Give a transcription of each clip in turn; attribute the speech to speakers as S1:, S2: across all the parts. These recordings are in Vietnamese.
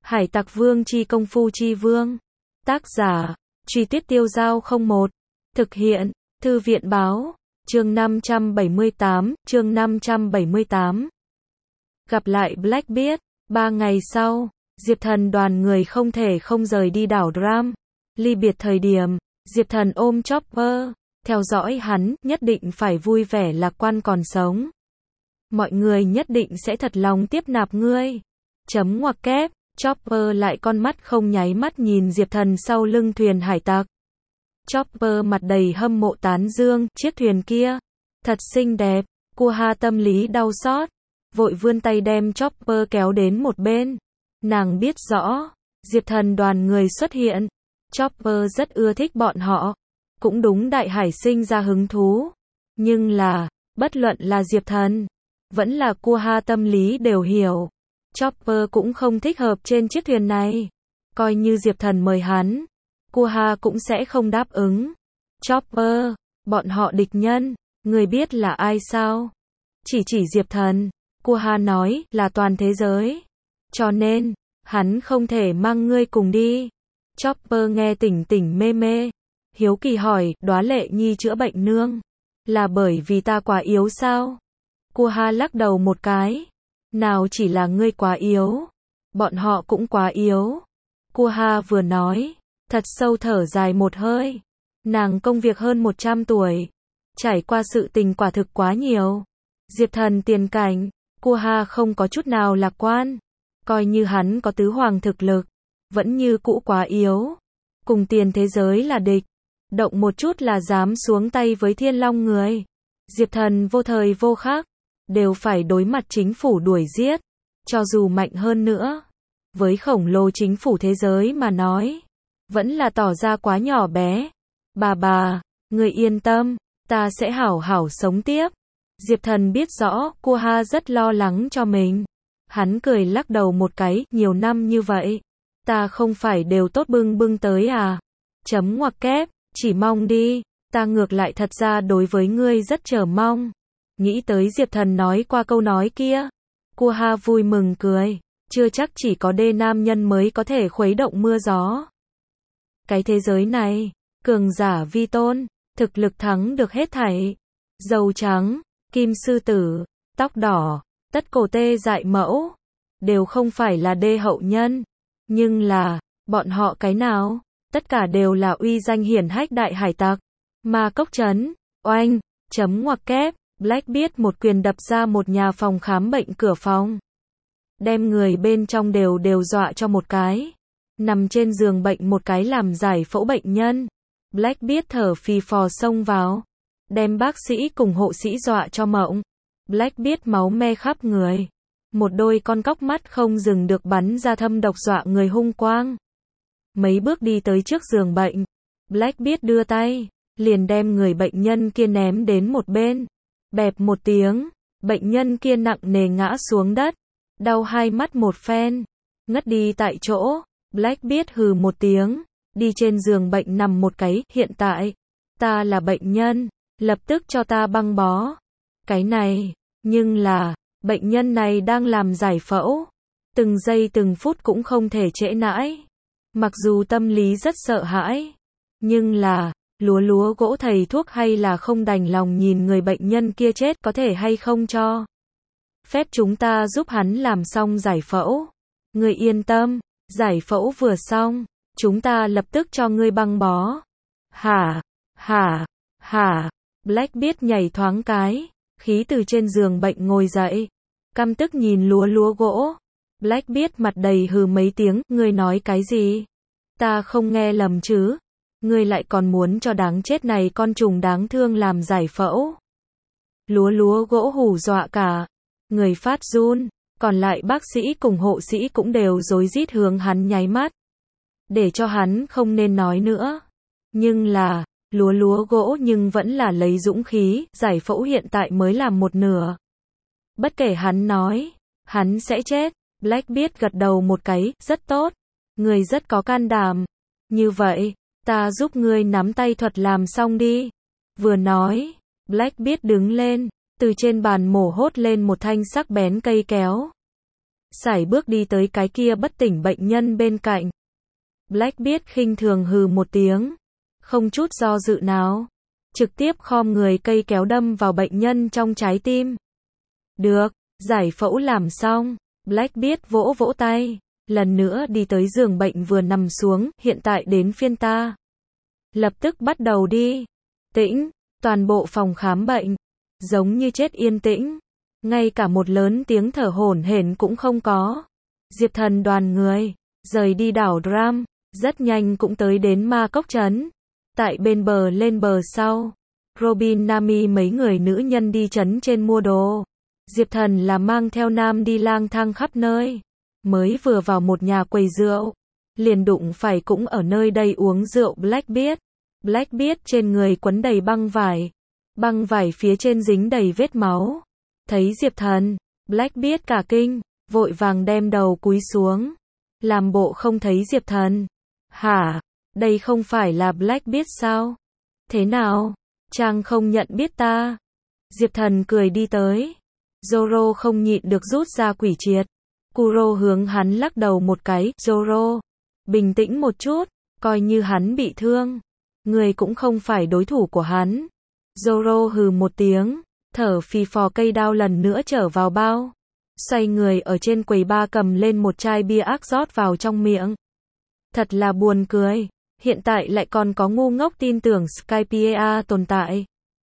S1: Hải Tặc Vương chi công phu chi vương. Tác giả, Truy Tuyết Tiêu Dao 01. Thực hiện, Thư viện báo, chương 578. Gặp lại Blackbeard. 3 ngày sau, Diệp Thần đoàn người không thể không rời đi đảo Dram. Ly biệt thời điểm, Diệp Thần ôm Chopper, theo dõi hắn, nhất định phải vui vẻ lạc quan còn sống. Mọi người nhất định sẽ thật lòng tiếp nạp ngươi. Chấm ngoặc kép, Chopper lại con mắt không nháy mắt nhìn Diệp Thần sau lưng thuyền hải tặc. Chopper mặt đầy hâm mộ tán dương, chiếc thuyền kia, thật xinh đẹp. Kuha tâm lý đau xót, vội vươn tay đem Chopper kéo đến một bên. Nàng biết rõ, Diệp Thần đoàn người xuất hiện, Chopper rất ưa thích bọn họ. Cũng đúng, đại hải sinh ra hứng thú. Nhưng là, bất luận là Diệp Thần, vẫn là Kuha tâm lý đều hiểu. Chopper cũng không thích hợp trên chiếc thuyền này. Coi như Diệp Thần mời hắn, Kuha cũng sẽ không đáp ứng. Chopper, bọn họ địch nhân, người biết là ai sao? Chỉ Diệp Thần. Kuha nói, là toàn thế giới. Cho nên, hắn không thể mang ngươi cùng đi. Chopper nghe tỉnh mê mê. Hiếu kỳ hỏi, Đóa Lệ Nhi chữa bệnh nương, là bởi vì ta quá yếu sao? Kuha lắc đầu một cái. Nào chỉ là ngươi quá yếu, bọn họ cũng quá yếu. Kuha vừa nói, thật sâu thở dài một hơi. Nàng công việc hơn 100 tuổi, trải qua sự tình quả thực quá nhiều. Diệp Thần tiền cảnh, Kuha không có chút nào lạc quan. Coi như hắn có tứ hoàng thực lực, vẫn như cũ quá yếu. Cùng tiền thế giới là địch, động một chút là dám xuống tay với Thiên Long người. Diệp Thần vô thời vô khắc đều phải đối mặt chính phủ đuổi giết. Cho dù mạnh hơn nữa, với khổng lồ chính phủ thế giới mà nói, vẫn là tỏ ra quá nhỏ bé. Bà, người yên tâm, ta sẽ hảo hảo sống tiếp. Diệp Thần biết rõ, Kuha rất lo lắng cho mình. Hắn cười lắc đầu một cái, nhiều năm như vậy, ta không phải đều tốt bưng tới à? Chấm ngoặc kép, chỉ mong đi, ta ngược lại thật ra đối với ngươi rất chờ mong. Nghĩ tới Diệp Thần nói qua câu nói kia, Kuha vui mừng cười, chưa chắc chỉ có đê nam nhân mới có thể khuấy động mưa gió. Cái thế giới này, cường giả vi tôn, thực lực thắng được hết thảy. Dâu trắng, kim sư tử, tóc đỏ, tất cổ tê dại mẫu, đều không phải là đê hậu nhân. Nhưng là, bọn họ cái nào? Tất cả đều là uy danh hiển hách đại hải tặc. Ma Cốc Trấn, oanh, chấm ngoặc kép, Blackbeard một quyền đập ra một nhà phòng khám bệnh cửa phòng. Đem người bên trong đều dọa cho một cái. Nằm trên giường bệnh một cái làm giải phẫu bệnh nhân. Blackbeard thở phì phò xông vào, đem bác sĩ cùng hộ sĩ dọa cho mộng. Blackbeard máu me khắp người. Một đôi con cóc mắt không dừng được bắn ra thâm độc dọa người hung quang. Mấy bước đi tới trước giường bệnh, Blackbeard đưa tay, liền đem người bệnh nhân kia ném đến một bên. Bẹp một tiếng, bệnh nhân kia nặng nề ngã xuống đất, đau hai mắt một phen, ngất đi tại chỗ. Blackbeard hừ một tiếng, đi trên giường bệnh nằm một cái, hiện tại, ta là bệnh nhân, lập tức cho ta băng bó. Cái này, nhưng là, bệnh nhân này đang làm giải phẫu, từng giây từng phút cũng không thể trễ nãi. Mặc dù tâm lý rất sợ hãi, nhưng là, lúa gỗ thầy thuốc hay là không đành lòng nhìn người bệnh nhân kia chết, có thể hay không cho phép chúng ta giúp hắn làm xong giải phẫu. Ngươi yên tâm, giải phẫu vừa xong, chúng ta lập tức cho ngươi băng bó. Hả, Blackbeard nhảy thoáng cái, khí từ trên giường bệnh ngồi dậy, căm tức nhìn lúa gỗ. Blackbeard mặt đầy hừ mấy tiếng, ngươi nói cái gì? Ta không nghe lầm chứ? Ngươi lại còn muốn cho đáng chết này con trùng đáng thương làm giải phẫu. Lúa gỗ hù dọa cả người phát run, còn lại bác sĩ cùng hộ sĩ cũng đều rối rít hướng hắn nháy mắt, để cho hắn không nên nói nữa. Nhưng là, lúa gỗ nhưng vẫn là lấy dũng khí, giải phẫu hiện tại mới làm một nửa. Bất kể hắn nói, hắn sẽ chết. Blackbeard gật đầu một cái, rất tốt. Ngươi rất có can đảm. Như vậy, ta giúp ngươi nắm tay thuật làm xong đi. Vừa nói, Blackbeard đứng lên, từ trên bàn mổ hốt lên một thanh sắc bén cây kéo. sải bước đi tới cái kia bất tỉnh bệnh nhân bên cạnh. Blackbeard khinh thường hừ một tiếng, không chút do dự nào, trực tiếp khom người cây kéo đâm vào bệnh nhân trong trái tim. Được, giải phẫu làm xong, Blackbeard vỗ vỗ tay, lần nữa đi tới giường bệnh vừa nằm xuống, hiện tại đến phiên ta. Lập tức bắt đầu đi. Tĩnh, toàn bộ phòng khám bệnh, giống như chết yên tĩnh, ngay cả một lớn tiếng thở hổn hển cũng không có. Diệp Thần đoàn người, rời đi đảo Dram, rất nhanh cũng tới đến Ma Cốc Trấn. Tại bên bờ lên bờ sau, Robin Nami mấy người nữ nhân đi trấn trên mua đồ. Diệp Thần là mang theo Nam đi lang thang khắp nơi. Mới vừa vào một nhà quầy rượu, liền đụng phải cũng ở nơi đây uống rượu Blackbeard. Blackbeard trên người quấn đầy băng vải phía trên dính đầy vết máu. Thấy Diệp Thần, Blackbeard cả kinh, vội vàng đem đầu cúi xuống, làm bộ không thấy Diệp Thần. Hả? Đây không phải là Blackbeard sao? Thế nào? Chàng không nhận biết ta? Diệp Thần cười đi tới. Zoro không nhịn được rút ra quỷ triệt. Kuro hướng hắn lắc đầu một cái. Zoro, bình tĩnh một chút, coi như hắn bị thương, người cũng không phải đối thủ của hắn. Zoro hừ một tiếng, thở phì phò cây đao lần nữa trở vào bao. Xoay người ở trên quầy bar cầm lên một chai bia ác rót vào trong miệng. Thật là buồn cười, hiện tại lại còn có ngu ngốc tin tưởng Skypiea tồn tại.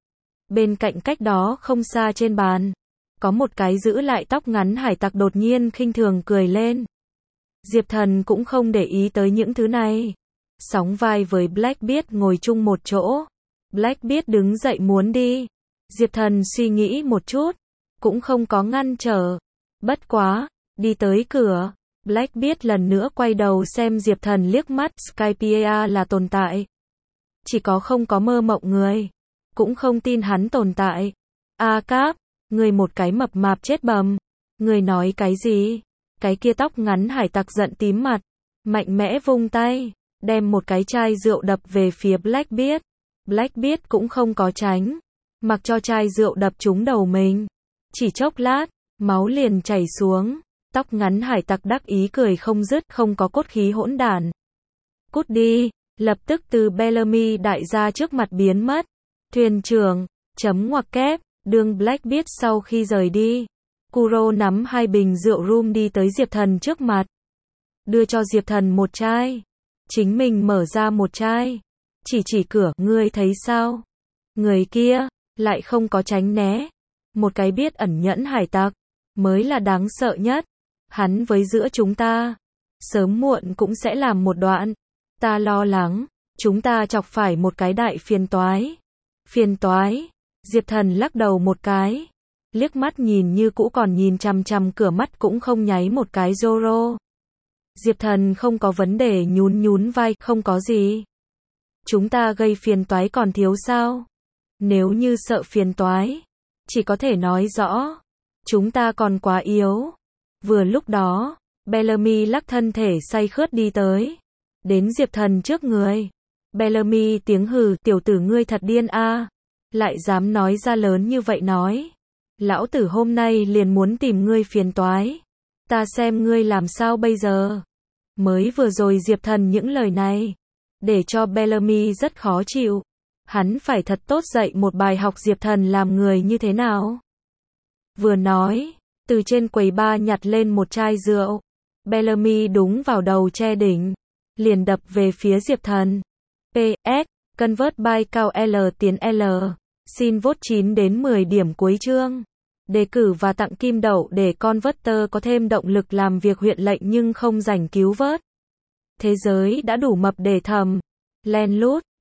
S1: Bên cạnh cách đó không xa trên bàn, có một cái giữ lại tóc ngắn hải tặc đột nhiên khinh thường cười lên. Diệp Thần cũng không để ý tới những thứ này. Sóng vai với Blackbeard ngồi chung một chỗ. Blackbeard đứng dậy muốn đi. Diệp Thần suy nghĩ một chút, cũng không có ngăn trở. Bất quá, đi tới cửa, Blackbeard lần nữa quay đầu xem Diệp Thần liếc mắt. Skypiea là tồn tại. Chỉ có không có mơ mộng người, cũng không tin hắn tồn tại. A Cáp, người một cái mập mạp chết bầm. Người nói cái gì? Cái kia tóc ngắn hải tặc giận tím mặt, mạnh mẽ vung tay, đem một cái chai rượu đập về phía Blackbeard. Blackbeard cũng không có tránh, mặc cho chai rượu đập trúng đầu mình. Chỉ chốc lát, máu liền chảy xuống. Tóc ngắn hải tặc đắc ý cười không dứt, không có cốt khí hỗn đản. Cút đi, lập tức từ Bellamy đại gia trước mặt biến mất. Thuyền trưởng, chấm ngoặc kép, đương Blackbeard sau khi rời đi. Kuro nắm hai bình rượu rum đi tới Diệp Thần trước mặt. Đưa cho Diệp Thần một chai. Chính mình mở ra một chai. Chỉ cửa, ngươi thấy sao? Người kia, lại không có tránh né. Một cái biết ẩn nhẫn hải tặc, mới là đáng sợ nhất. Hắn với giữa chúng ta, sớm muộn cũng sẽ làm một đoạn. Ta lo lắng, chúng ta chọc phải một cái đại phiền toái. Phiền toái? Diệp Thần lắc đầu một cái. Liếc mắt nhìn như cũ còn nhìn chằm chằm cửa, mắt cũng không nháy một cái. Zoro. Diệp Thần không có vấn đề, nhún vai, không có gì. Chúng ta gây phiền toái còn thiếu sao? Nếu như sợ phiền toái, chỉ có thể nói rõ, chúng ta còn quá yếu. Vừa lúc đó, Bellamy lắc thân thể say khướt đi tới, đến Diệp Thần trước người. Bellamy tiếng hừ, tiểu tử ngươi thật điên a, lại dám nói ra lớn như vậy nói. Lão tử hôm nay liền muốn tìm ngươi phiền toái. Ta xem ngươi làm sao bây giờ. Mới vừa rồi Diệp Thần những lời này, để cho Bellamy rất khó chịu. Hắn phải thật tốt dạy một bài học Diệp Thần làm người như thế nào. Vừa nói, từ trên quầy bar nhặt lên một chai rượu. Bellamy đúng vào đầu che đỉnh, liền đập về phía Diệp Thần. PS, convert by cao L tiến L. Xin vote 9 đến 10 điểm cuối chương. Đề cử và tặng kim đậu để Converter có thêm động lực làm việc huyện lệnh nhưng không rảnh cứu vớt. Thế giới đã đủ mập để thầm. Len lút.